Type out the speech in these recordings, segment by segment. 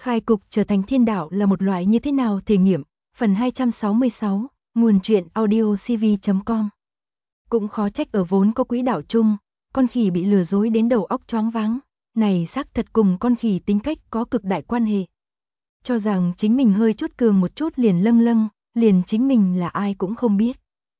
Khai cục trở thành thiên đạo là một loại như thế nào thể nghiệm, phần 266, nguồn truyện audiocv.com. Cũng khó trách ở vốn có quỹ đạo chung, con khỉ bị lừa dối đến đầu óc choáng váng, này xác thật cùng con khỉ tính cách có cực đại quan hệ. Cho rằng chính mình hơi chút cường một chút liền lâng lâng, liền chính mình là ai cũng không biết.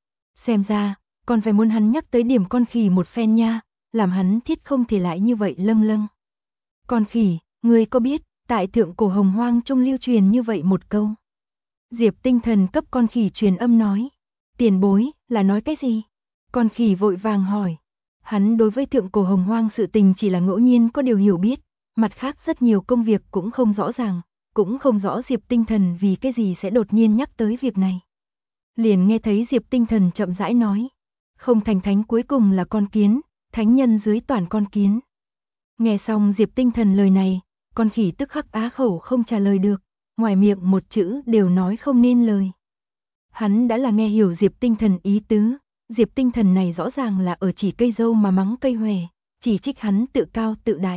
Xem ra, còn phải muốn hắn nhắc tới điểm con khỉ một phen nha, làm hắn thiết không thể lại như vậy lâng lâng. Con khỉ, ngươi có biết, tại thượng cổ hồng hoang trung lưu truyền như vậy một câu. Diệp Tinh Thần cấp con khỉ truyền âm nói. Tiền bối, là nói cái gì? Con khỉ vội vàng hỏi. Hắn đối với thượng cổ hồng hoang sự tình chỉ là ngẫu nhiên có điều hiểu biết, mặt khác rất nhiều công việc cũng không rõ ràng, cũng không rõ Diệp Tinh Thần vì cái gì sẽ đột nhiên nhắc tới việc này. Liền nghe thấy Diệp Tinh Thần chậm rãi nói. Không thành thánh cuối cùng là con kiến, thánh nhân dưới toàn con kiến. Nghe xong Diệp Tinh Thần lời này, con khỉ tức khắc á khẩu không trả lời được, ngoài miệng một chữ đều nói không nên lời. Hắn đã là nghe hiểu Diệp Tinh Thần ý tứ, Diệp Tinh Thần này rõ ràng là ở chỉ cây dâu mà mắng cây hòe, chỉ trích hắn tự cao tự đại.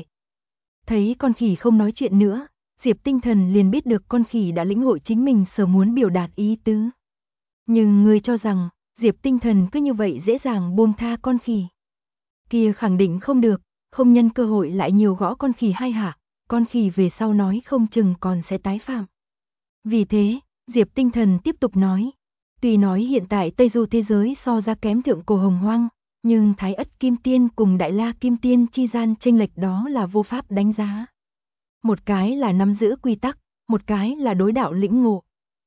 Thấy con khỉ không nói chuyện nữa, Diệp Tinh Thần liền biết được con khỉ đã lĩnh hội chính mình sở muốn biểu đạt ý tứ. Nhưng người cho rằng, Diệp Tinh Thần cứ như vậy dễ dàng buông tha con khỉ. Kia khẳng định không được, không nhân cơ hội lại nhiều gõ con khỉ hai hạ, con khỉ về sau nói không chừng còn sẽ tái phạm. Vì thế, Diệp Tinh Thần tiếp tục nói, tuy nói hiện tại Tây Du thế giới so ra kém thượng cổ hồng hoang, nhưng Thái Ất Kim Tiên cùng Đại La Kim Tiên chi gian chênh lệch đó là vô pháp đánh giá. Một cái là nắm giữ quy tắc, một cái là đối đạo lĩnh ngộ.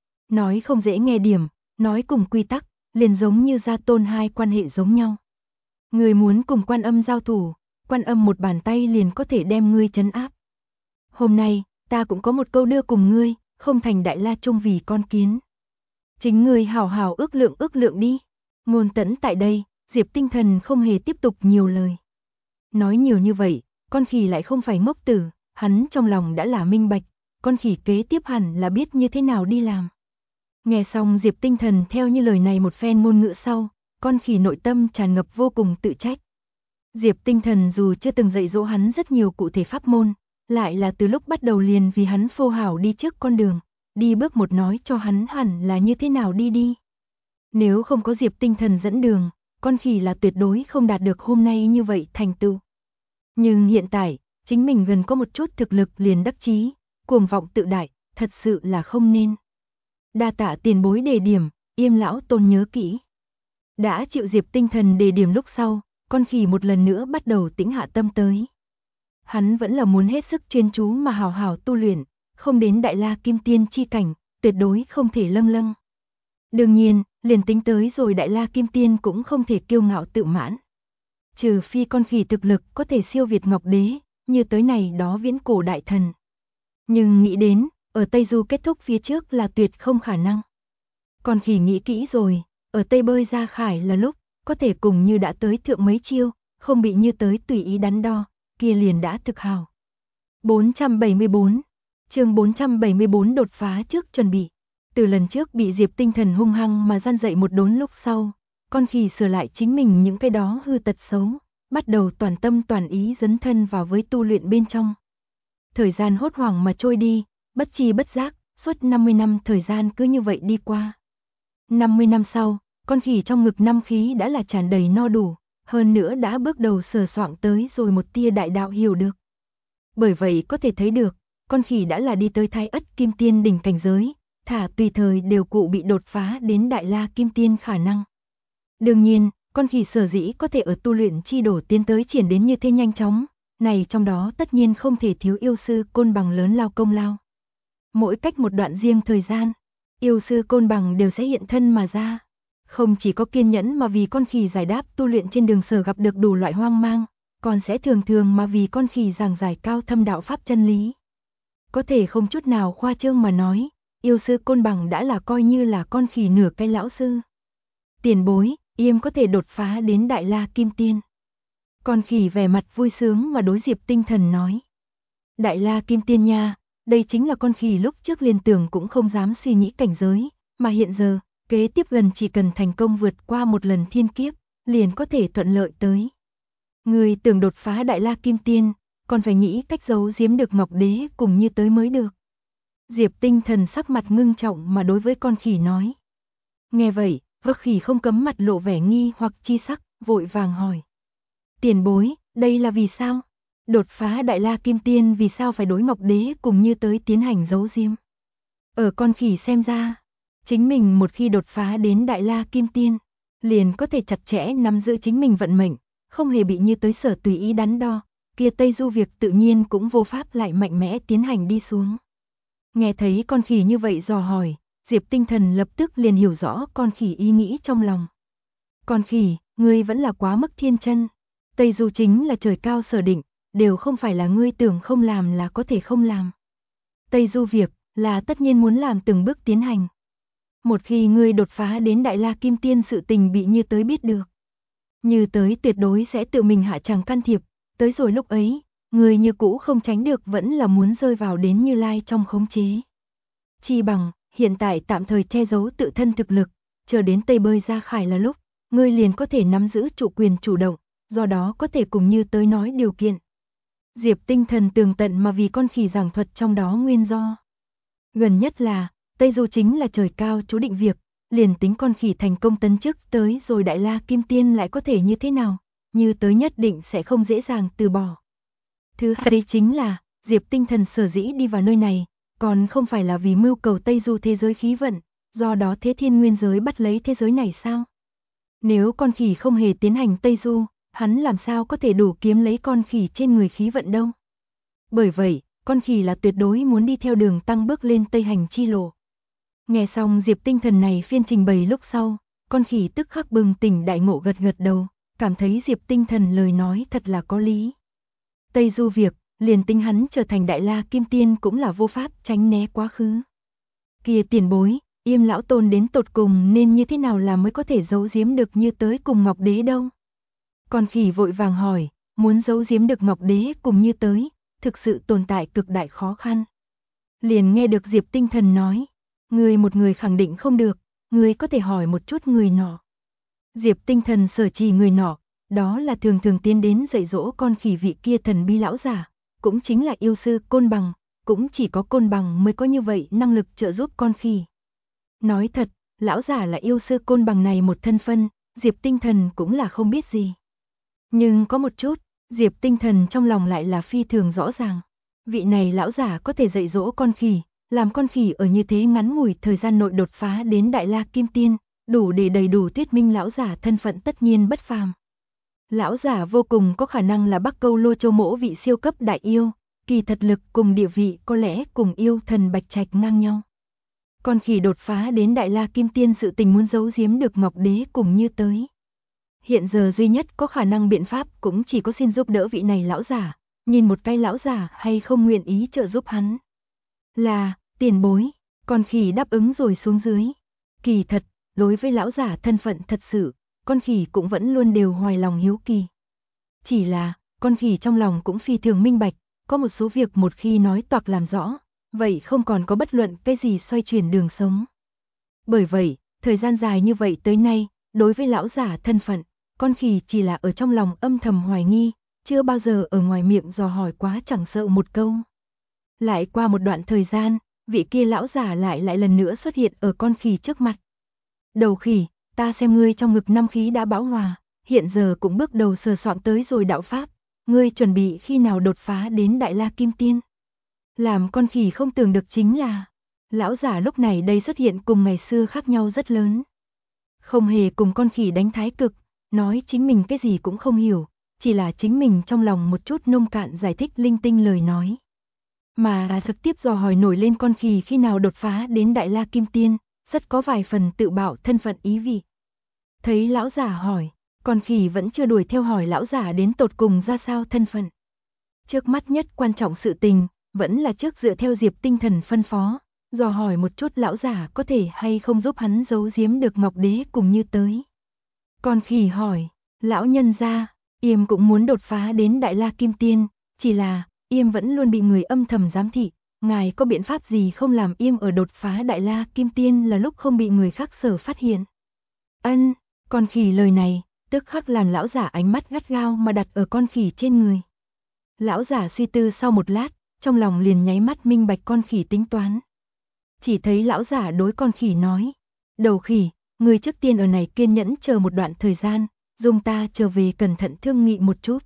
Nói không dễ nghe điểm, nói cùng quy tắc, liền giống như gia tôn hai quan hệ giống nhau. Người muốn cùng Quan Âm giao thủ, Quan Âm một bàn tay liền có thể đem ngươi trấn áp. Hôm nay, ta cũng có một câu đưa cùng ngươi, không thành Đại La chung vì con kiến. Chính ngươi hào hào ước lượng đi. Ngôn Tẫn tại đây, Diệp Tinh Thần không hề tiếp tục nhiều lời. Nói nhiều như vậy, con khỉ lại không phải ngốc tử, hắn trong lòng đã là minh bạch, con khỉ kế tiếp hẳn là biết như thế nào đi làm. Nghe xong Diệp Tinh Thần theo như lời này một phen ngôn ngữ sau, con khỉ nội tâm tràn ngập vô cùng tự trách. Diệp Tinh Thần dù chưa từng dạy dỗ hắn rất nhiều cụ thể pháp môn, lại là từ lúc bắt đầu liền vì hắn phô hảo đi trước con đường, đi bước một nói cho hắn hẳn là như thế nào đi. Nếu không có Diệp Tinh Thần dẫn đường, con khỉ là tuyệt đối không đạt được hôm nay như vậy thành tựu. Nhưng hiện tại, chính mình gần có một chút thực lực liền đắc chí, cuồng vọng tự đại, thật sự là không nên. Đa tạ tiền bối đề điểm, Yêm lão tôn nhớ kỹ. Đã chịu Diệp Tinh Thần đề điểm lúc sau, con khỉ một lần nữa bắt đầu tĩnh hạ tâm tới. Hắn vẫn là muốn hết sức chuyên chú mà hào hào tu luyện, không đến Đại La Kim Tiên chi cảnh, tuyệt đối không thể lâng lâng. Đương nhiên, liền tính tới rồi Đại La Kim Tiên cũng không thể kiêu ngạo tự mãn. Trừ phi con khỉ thực lực có thể siêu việt Ngọc Đế, như tới này đó viễn cổ đại thần. Nhưng nghĩ đến, ở Tây Du kết thúc phía trước là tuyệt không khả năng. Con khỉ nghĩ kỹ rồi, ở Tây bơi ra khải là lúc, có thể cùng như đã tới thượng mấy chiêu, không bị như tới tùy ý đắn đo, kia liền đã thực hào. 474, chương 474 đột phá trước chuẩn bị. Từ lần trước bị Diệp Tinh Thần hung hăng mà gian dậy một đốn lúc sau, con khỉ sửa lại chính mình những cái đó hư tật xấu, bắt đầu toàn tâm toàn ý dấn thân vào với tu luyện bên trong. Thời gian hốt hoảng mà trôi đi, bất chi bất giác, suốt 50 năm thời gian cứ như vậy đi qua. 50 năm sau, con khỉ trong ngực năm khí đã là tràn đầy no đủ, hơn nữa đã bước đầu sờ soạng tới rồi một tia đại đạo hiểu được. Bởi vậy có thể thấy được, con khỉ đã là đi tới Thái Ất Kim Tiên đỉnh cảnh giới, thả tùy thời đều cụ bị đột phá đến Đại La Kim Tiên khả năng. Đương nhiên, con khỉ sở dĩ có thể ở tu luyện chi đổ tiến tới triển đến như thế nhanh chóng, này trong đó tất nhiên không thể thiếu yêu sư Côn Bằng lớn lao công lao. Mỗi cách một đoạn riêng thời gian, yêu sư Côn Bằng đều sẽ hiện thân mà ra. Không chỉ có kiên nhẫn mà vì con khỉ giải đáp tu luyện trên đường sở gặp được đủ loại hoang mang, còn sẽ thường thường mà vì con khỉ giảng giải cao thâm đạo pháp chân lý. Có thể không chút nào khoa trương mà nói, yêu sư Côn Bằng đã là coi như là con khỉ nửa cái lão sư. Tiền bối, Yêm có thể đột phá đến Đại La Kim Tiên. Con khỉ vẻ mặt vui sướng mà đối Diệp Tinh Thần nói. Đại La Kim Tiên nha, đây chính là con khỉ lúc trước liên tưởng cũng không dám suy nghĩ cảnh giới, mà hiện giờ, kế tiếp gần chỉ cần thành công vượt qua một lần thiên kiếp, liền có thể thuận lợi tới. Người tưởng đột phá Đại La Kim Tiên, còn phải nghĩ cách giấu giếm được Ngọc Đế cùng như tới mới được. Diệp Tinh Thần sắc mặt ngưng trọng mà đối với con khỉ nói. Nghe vậy, Vắc Khỉ không cấm mặt lộ vẻ nghi hoặc chi sắc, vội vàng hỏi. Tiền bối, đây là vì sao? Đột phá Đại La Kim Tiên vì sao phải đối Ngọc Đế cùng Như tới tiến hành giấu giếm? Ở con khỉ xem ra, chính mình một khi đột phá đến Đại La Kim Tiên, liền có thể chặt chẽ nắm giữ chính mình vận mệnh, không hề bị Như tới sở tùy ý đắn đo, kia Tây Du việc tự nhiên cũng vô pháp lại mạnh mẽ tiến hành đi xuống. Nghe thấy con khỉ như vậy dò hỏi, Diệp Tinh Thần lập tức liền hiểu rõ con khỉ ý nghĩ trong lòng. Con khỉ, ngươi vẫn là quá mức thiên chân. Tây Du chính là trời cao sở định, đều không phải là ngươi tưởng không làm là có thể không làm. Tây Du việc là tất nhiên muốn làm từng bước tiến hành. Một khi ngươi đột phá đến Đại La Kim Tiên sự tình bị Như tới biết được, Như tới tuyệt đối sẽ tự mình hạ tràng can thiệp, tới rồi lúc ấy, ngươi như cũ không tránh được vẫn là muốn rơi vào đến Như Lai trong khống chế. Chi bằng, hiện tại tạm thời che giấu tự thân thực lực, chờ đến Tây bơi ra khải là lúc, ngươi liền có thể nắm giữ chủ quyền chủ động, do đó có thể cùng Như tới nói điều kiện. Diệp Tinh Thần tường tận mà vì con khỉ giảng thuật trong đó nguyên do. Gần nhất là, Tây Du chính là trời cao chú định việc, liền tính con khỉ thành công tấn chức tới rồi Đại La Kim Tiên lại có thể như thế nào, Như tới nhất định sẽ không dễ dàng từ bỏ. Thứ hai chính là, Diệp Tinh Thần sở dĩ đi vào nơi này, còn không phải là vì mưu cầu Tây Du thế giới khí vận, do đó Thế Thiên Nguyên giới bắt lấy thế giới này sao? Nếu con khỉ không hề tiến hành Tây Du, hắn làm sao có thể đủ kiếm lấy con khỉ trên người khí vận đâu? Bởi vậy, con khỉ là tuyệt đối muốn đi theo đường tăng bước lên Tây hành chi lộ. Nghe xong Diệp Tinh Thần này phiên trình bày lúc sau, con khỉ tức khắc bừng tỉnh đại ngộ gật gật đầu, cảm thấy Diệp Tinh Thần lời nói thật là có lý. Tây Du việc, liền tính hắn trở thành Đại La Kim Tiên cũng là vô pháp tránh né quá khứ. Kia tiền bối, Yêm lão tôn đến tột cùng nên như thế nào là mới có thể giấu giếm được Như tới cùng Ngọc Đế đâu? Con khỉ vội vàng hỏi, muốn giấu giếm được Ngọc Đế cùng Như tới, thực sự tồn tại cực đại khó khăn. Liền nghe được Diệp Tinh Thần nói, người một người khẳng định không được, người có thể hỏi một chút người nọ. Diệp Tinh Thần sở chỉ người nọ, đó là thường thường tiến đến dạy dỗ con khỉ vị kia thần bí lão giả, cũng chính là yêu sư Côn Bằng, cũng chỉ có Côn Bằng mới có như vậy năng lực trợ giúp con khỉ. Nói thật, lão giả là yêu sư Côn Bằng này một thân phân, Diệp Tinh Thần cũng là không biết gì. Nhưng có một chút, Diệp Tinh Thần trong lòng lại là phi thường rõ ràng. Vị này lão giả có thể dạy dỗ con khỉ, làm con khỉ ở như thế ngắn ngủi thời gian nội đột phá đến Đại La Kim Tiên, đủ để đầy đủ thuyết minh lão giả thân phận tất nhiên bất phàm. Lão giả vô cùng có khả năng là Bắc Câu Lô Châu Mỗ vị siêu cấp đại yêu, kỳ thật lực cùng địa vị có lẽ cùng yêu thần Bạch Trạch ngang nhau. Con khỉ đột phá đến Đại La Kim Tiên sự tình muốn giấu giếm được Ngọc Đế cùng Như tới. Hiện giờ duy nhất có khả năng biện pháp cũng chỉ có xin giúp đỡ vị này lão giả, nhìn một cái lão giả hay không nguyện ý trợ giúp hắn. Là, tiền bối, con khỉ đáp ứng rồi xuống dưới. Kỳ thật, đối với lão giả thân phận thật sự, con khỉ cũng vẫn luôn đều hoài lòng hiếu kỳ. Chỉ là, con khỉ trong lòng cũng phi thường minh bạch, có một số việc một khi nói toạc làm rõ, vậy không còn có bất luận cái gì xoay chuyển đường sống. Bởi vậy, thời gian dài như vậy tới nay, đối với lão giả thân phận, con khỉ chỉ là ở trong lòng âm thầm hoài nghi, chưa bao giờ ở ngoài miệng dò hỏi quá chẳng sợ một câu. Lại qua một đoạn thời gian, vị kia lão giả lại lần nữa xuất hiện ở con khỉ trước mặt. Đầu khỉ, ta xem ngươi trong ngực năm khí đã bão hòa, hiện giờ cũng bước đầu sờ soạn tới rồi đạo pháp, ngươi chuẩn bị khi nào đột phá đến Đại La Kim Tiên. Làm con khỉ không tưởng được chính là, lão giả lúc này đây xuất hiện cùng ngày xưa khác nhau rất lớn. Không hề cùng con khỉ đánh thái cực, nói chính mình cái gì cũng không hiểu, chỉ là chính mình trong lòng một chút nông cạn giải thích linh tinh lời nói. Mà trực tiếp dò hỏi nổi lên con khỉ khi nào đột phá đến Đại La Kim Tiên, rất có vài phần tự bảo thân phận ý vị. Thấy lão giả hỏi, con khỉ vẫn chưa đuổi theo hỏi lão giả đến tột cùng ra sao thân phận. Trước mắt nhất quan trọng sự tình, vẫn là trước dựa theo Diệp Tinh Thần phân phó, dò hỏi một chút lão giả có thể hay không giúp hắn giấu giếm được Ngọc Đế cùng Như tới. Con khỉ hỏi, lão nhân gia, Yêm cũng muốn đột phá đến Đại La Kim Tiên, chỉ là, Yêm vẫn luôn bị người âm thầm giám thị, ngài có biện pháp gì không làm Yêm ở đột phá Đại La Kim Tiên là lúc không bị người khác sở phát hiện. Ân, con khỉ lời này, tức khắc làm lão giả ánh mắt gắt gao mà đặt ở con khỉ trên người. Lão giả suy tư sau một lát, trong lòng liền nháy mắt minh bạch con khỉ tính toán, Chỉ thấy lão giả đối con khỉ nói, đầu khỉ, người trước tiên ở này kiên nhẫn chờ một đoạn thời gian, dùng ta trở về cẩn thận thương nghị một chút.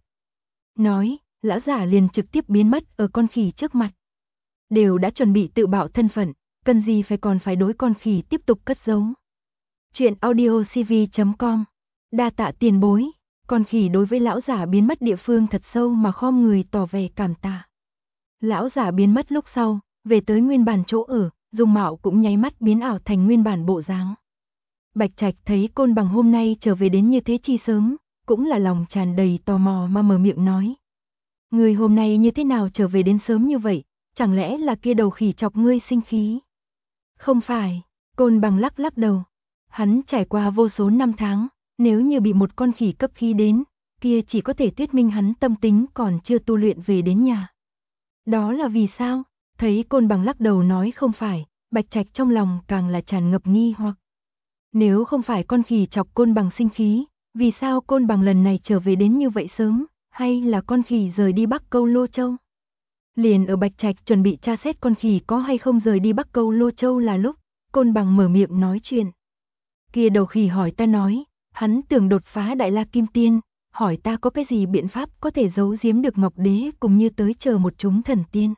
Nói, lão giả liền trực tiếp biến mất ở con khỉ trước mặt. Đều đã chuẩn bị tự bảo thân phận, cần gì còn phải đối con khỉ tiếp tục cất giấu. Chuyện audiocv.com. Đa tạ tiền bối. Con khỉ đối với lão giả biến mất địa phương thật sâu mà khom người tỏ vẻ cảm tạ. Lão giả biến mất lúc sau, về tới nguyên bản chỗ ở, dung mạo cũng nháy mắt biến ảo thành nguyên bản bộ dáng. Bạch Trạch thấy Côn Bằng hôm nay trở về đến như thế chi sớm, cũng là lòng tràn đầy tò mò mà mở miệng nói. Người hôm nay như thế nào trở về đến sớm như vậy, chẳng lẽ là kia đầu khỉ chọc ngươi sinh khí? Không phải, Côn Bằng lắc lắc đầu. Hắn trải qua vô số năm tháng, nếu như bị một con khỉ cấp khí đến, kia chỉ có thể thuyết minh hắn tâm tính còn chưa tu luyện về đến nhà. Đó là vì sao? Thấy Côn Bằng lắc đầu nói không phải, Bạch Trạch trong lòng càng là tràn ngập nghi hoặc. Nếu không phải con khỉ chọc Côn Bằng sinh khí, vì sao Côn Bằng lần này trở về đến như vậy sớm, hay là con khỉ rời đi Bắc Câu Lô Châu? Liền ở Bạch Trạch chuẩn bị tra xét con khỉ có hay không rời đi Bắc Câu Lô Châu là lúc, Côn Bằng mở miệng nói chuyện. Kia đầu khỉ hỏi ta nói, hắn tưởng đột phá Đại La Kim Tiên, hỏi ta có cái gì biện pháp có thể giấu giếm được Ngọc Đế cùng như tới chờ một chúng thần tiên.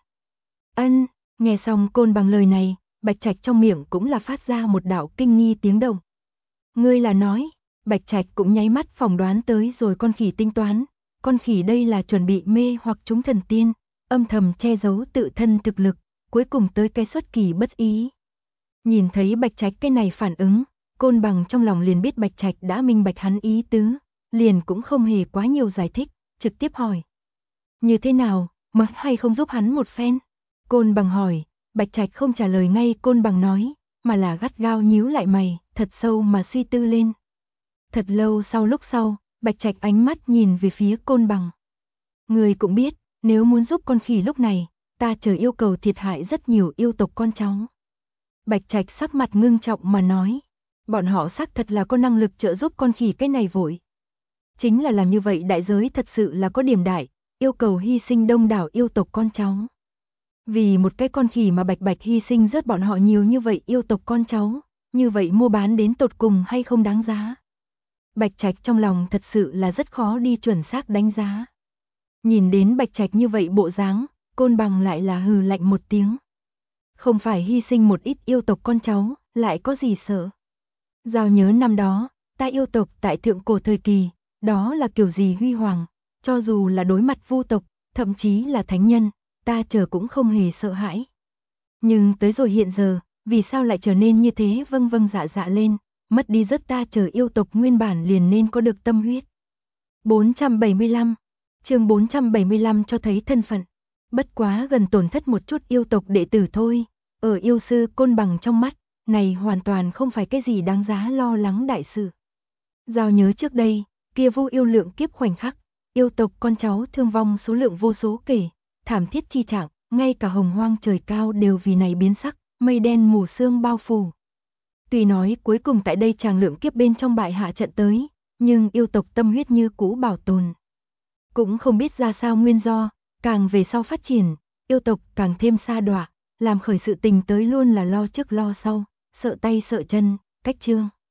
Ân, nghe xong Côn Bằng lời này, Bạch Trạch trong miệng cũng là phát ra một đạo kinh nghi tiếng động. Ngươi là nói, Bạch Trạch cũng nháy mắt phỏng đoán tới rồi con khỉ tính toán, con khỉ đây là chuẩn bị mê hoặc chúng thần tiên, âm thầm che giấu tự thân thực lực, cuối cùng tới cái xuất kỳ bất ý. Nhìn thấy Bạch Trạch cái này phản ứng, Côn Bằng trong lòng liền biết Bạch Trạch đã minh bạch hắn ý tứ, liền cũng không hề quá nhiều giải thích, trực tiếp hỏi. Như thế nào, mất hay không giúp hắn một phen? Côn Bằng hỏi, Bạch Trạch không trả lời ngay Côn Bằng nói, mà là gắt gao nhíu lại mày, thật sâu mà suy tư lên. Thật lâu lúc sau, Bạch Trạch ánh mắt nhìn về phía Côn Bằng. Người cũng biết, nếu muốn giúp con khỉ lúc này, ta chờ yêu cầu thiệt hại rất nhiều yêu tộc con cháu. Bạch Trạch sắc mặt ngưng trọng mà nói, bọn họ xác thật là có năng lực trợ giúp con khỉ cái này vội. Chính là làm như vậy đại giới thật sự là có điểm đại, yêu cầu hy sinh đông đảo yêu tộc con cháu. Vì một cái con khỉ mà bạch bạch hy sinh rớt bọn họ nhiều như vậy yêu tộc con cháu, như vậy mua bán đến tột cùng hay không đáng giá. Bạch Trạch trong lòng thật sự là rất khó đi chuẩn xác đánh giá. Nhìn đến Bạch Trạch như vậy bộ dáng, Côn Bằng lại là hừ lạnh một tiếng. Không phải hy sinh một ít yêu tộc con cháu, lại có gì sợ. Giao nhớ năm đó, ta yêu tộc tại thượng cổ thời kỳ, đó là kiểu gì huy hoàng, cho dù là đối mặt vu tộc, thậm chí là thánh nhân, ta chờ cũng không hề sợ hãi. Nhưng tới rồi hiện giờ, vì sao lại trở nên như thế vâng vâng dạ dạ lên, mất đi rất ta chờ yêu tộc nguyên bản liền nên có được tâm huyết. 475, chương 475 cho thấy thân phận. Bất quá gần tổn thất một chút yêu tộc đệ tử thôi, ở yêu sư Côn Bằng trong mắt, này hoàn toàn không phải cái gì đáng giá lo lắng đại sự. Giao nhớ trước đây, kia vu yêu lượng kiếp khoảnh khắc, yêu tộc con cháu thương vong số lượng vô số kể, thảm thiết chi trạng, ngay cả hồng hoang trời cao đều vì này biến sắc, mây đen mù sương bao phủ. Tuy nói cuối cùng tại đây chàng lượng kiếp bên trong bại hạ trận tới, nhưng yêu tộc tâm huyết như cũ bảo tồn. Cũng không biết ra sao nguyên do, càng về sau phát triển, yêu tộc càng thêm sa đọa, làm khởi sự tình tới luôn là lo trước lo sau, sợ tay sợ chân, cách chương.